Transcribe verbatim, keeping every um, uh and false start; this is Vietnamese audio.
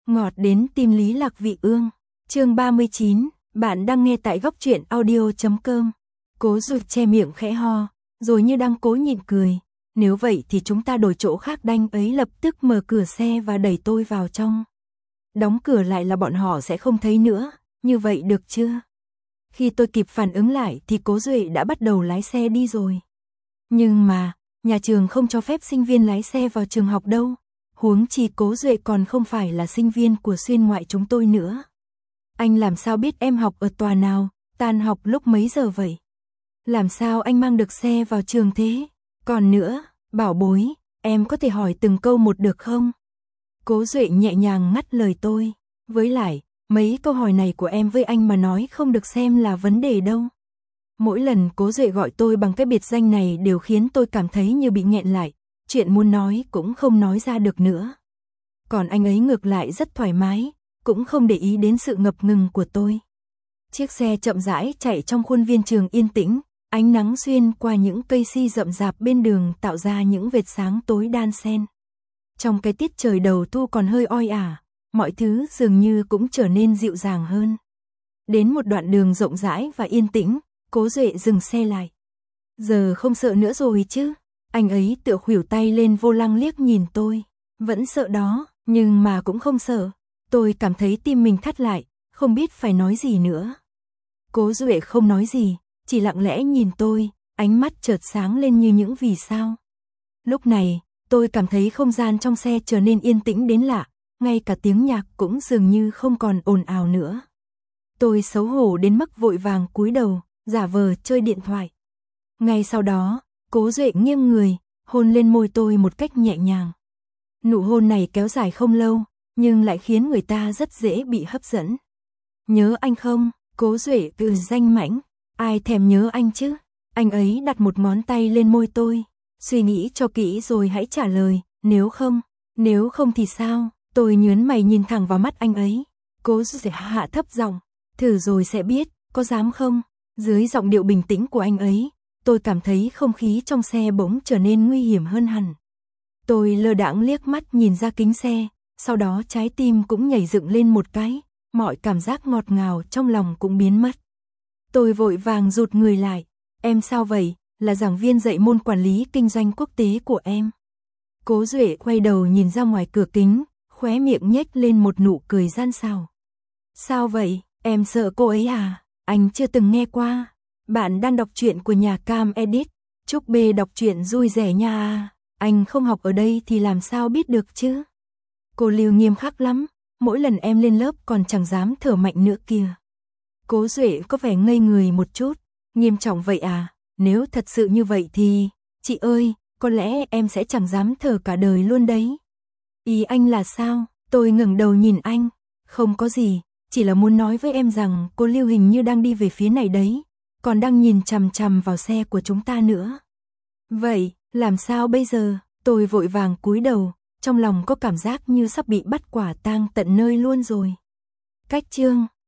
Ngọt đến tim Lý Lạc Vị Ương. Chương ba mươi chín, bạn đang nghe tại góc truyện audio chấm com. Cố Dụ che miệng khẽ ho, rồi như đang cố nhịn cười. Nếu vậy thì chúng ta đổi chỗ khác. Đanh ấy lập tức mở cửa xe và đẩy tôi vào trong. Đóng cửa lại là bọn họ sẽ không thấy nữa, như vậy được chưa? Khi tôi kịp phản ứng lại thì Cố Duệ đã bắt đầu lái xe đi rồi. Nhưng mà, nhà trường không cho phép sinh viên lái xe vào trường học đâu. Huống chi Cố Duệ còn không phải là sinh viên của xuyên ngoại chúng tôi nữa. Anh làm sao biết em học ở tòa nào, tan học lúc mấy giờ vậy? Làm sao anh mang được xe vào trường thế? Còn nữa, bảo bối, em có thể hỏi từng câu một được không? Cố Duệ nhẹ nhàng ngắt lời tôi. Với lại, mấy câu hỏi này của em với anh mà nói không được xem là vấn đề đâu. Mỗi lần Cố Duệ gọi tôi bằng cái biệt danh này đều khiến tôi cảm thấy như bị nghẹn lại. Chuyện muốn nói cũng không nói ra được nữa. Còn anh ấy ngược lại rất thoải mái, cũng không để ý đến sự ngập ngừng của tôi. Chiếc xe chậm rãi chạy trong khuôn viên trường yên tĩnh, ánh nắng xuyên qua những cây si rậm rạp bên đường tạo ra những vệt sáng tối đan xen. Trong cái tiết trời đầu thu còn hơi oi ả, mọi thứ dường như cũng trở nên dịu dàng hơn. Đến một đoạn đường rộng rãi và yên tĩnh, Cố Duệ dừng xe lại. Giờ không sợ nữa rồi chứ? Anh ấy tựa khuỷu tay lên vô lăng liếc nhìn tôi. Vẫn sợ đó, nhưng mà cũng không sợ. Tôi cảm thấy tim mình thắt lại, không biết phải nói gì nữa. Cố Duệ không nói gì, chỉ lặng lẽ nhìn tôi, ánh mắt chợt sáng lên như những vì sao. Lúc này, tôi cảm thấy không gian trong xe trở nên yên tĩnh đến lạ, ngay cả tiếng nhạc cũng dường như không còn ồn ào nữa. Tôi xấu hổ đến mức vội vàng cúi đầu, giả vờ chơi điện thoại. Ngay sau đó, Cố Duệ nghiêng người, hôn lên môi tôi một cách nhẹ nhàng. Nụ hôn này kéo dài không lâu, nhưng lại khiến người ta rất dễ bị hấp dẫn. Nhớ anh không? Cố Duệ tự danh mãnh. Ai thèm nhớ anh chứ? Anh ấy đặt một ngón tay lên môi tôi. Suy nghĩ cho kỹ rồi hãy trả lời. Nếu không, nếu không thì sao? Tôi nhướng mày nhìn thẳng vào mắt anh ấy. Cố Duệ hạ thấp giọng. Thử rồi sẽ biết, có dám không? Dưới giọng điệu bình tĩnh của anh ấy, tôi cảm thấy không khí trong xe bỗng trở nên nguy hiểm hơn hẳn. Tôi lơ đãng liếc mắt nhìn ra kính xe, sau đó trái tim cũng nhảy dựng lên một cái, mọi cảm giác ngọt ngào trong lòng cũng biến mất. Tôi vội vàng rụt người lại. Em sao vậy? Là giảng viên dạy môn quản lý kinh doanh quốc tế của em. Cố Duệ quay đầu nhìn ra ngoài cửa kính, khóe miệng nhếch lên một nụ cười gian xảo. Sao vậy? Em sợ cô ấy à? Anh chưa từng nghe qua. Bạn đang đọc truyện của nhà Cam Edit. Chúc B đọc truyện vui vẻ nha. Anh không học ở đây thì làm sao biết được chứ? Cô Lưu nghiêm khắc lắm, mỗi lần em lên lớp còn chẳng dám thở mạnh nữa kìa. Cố Duệ có vẻ ngây người một chút. Nghiêm trọng vậy à? Nếu thật sự như vậy thì, chị ơi, có lẽ em sẽ chẳng dám thở cả đời luôn đấy. Ý anh là sao? Tôi ngẩng đầu nhìn anh. Không có gì, chỉ là muốn nói với em rằng cô Lưu hình như đang đi về phía này đấy, còn đang nhìn chằm chằm vào xe của chúng ta nữa. Vậy, làm sao bây giờ? Tôi vội vàng cúi đầu, trong lòng có cảm giác như sắp bị bắt quả tang tận nơi luôn rồi. Cách chương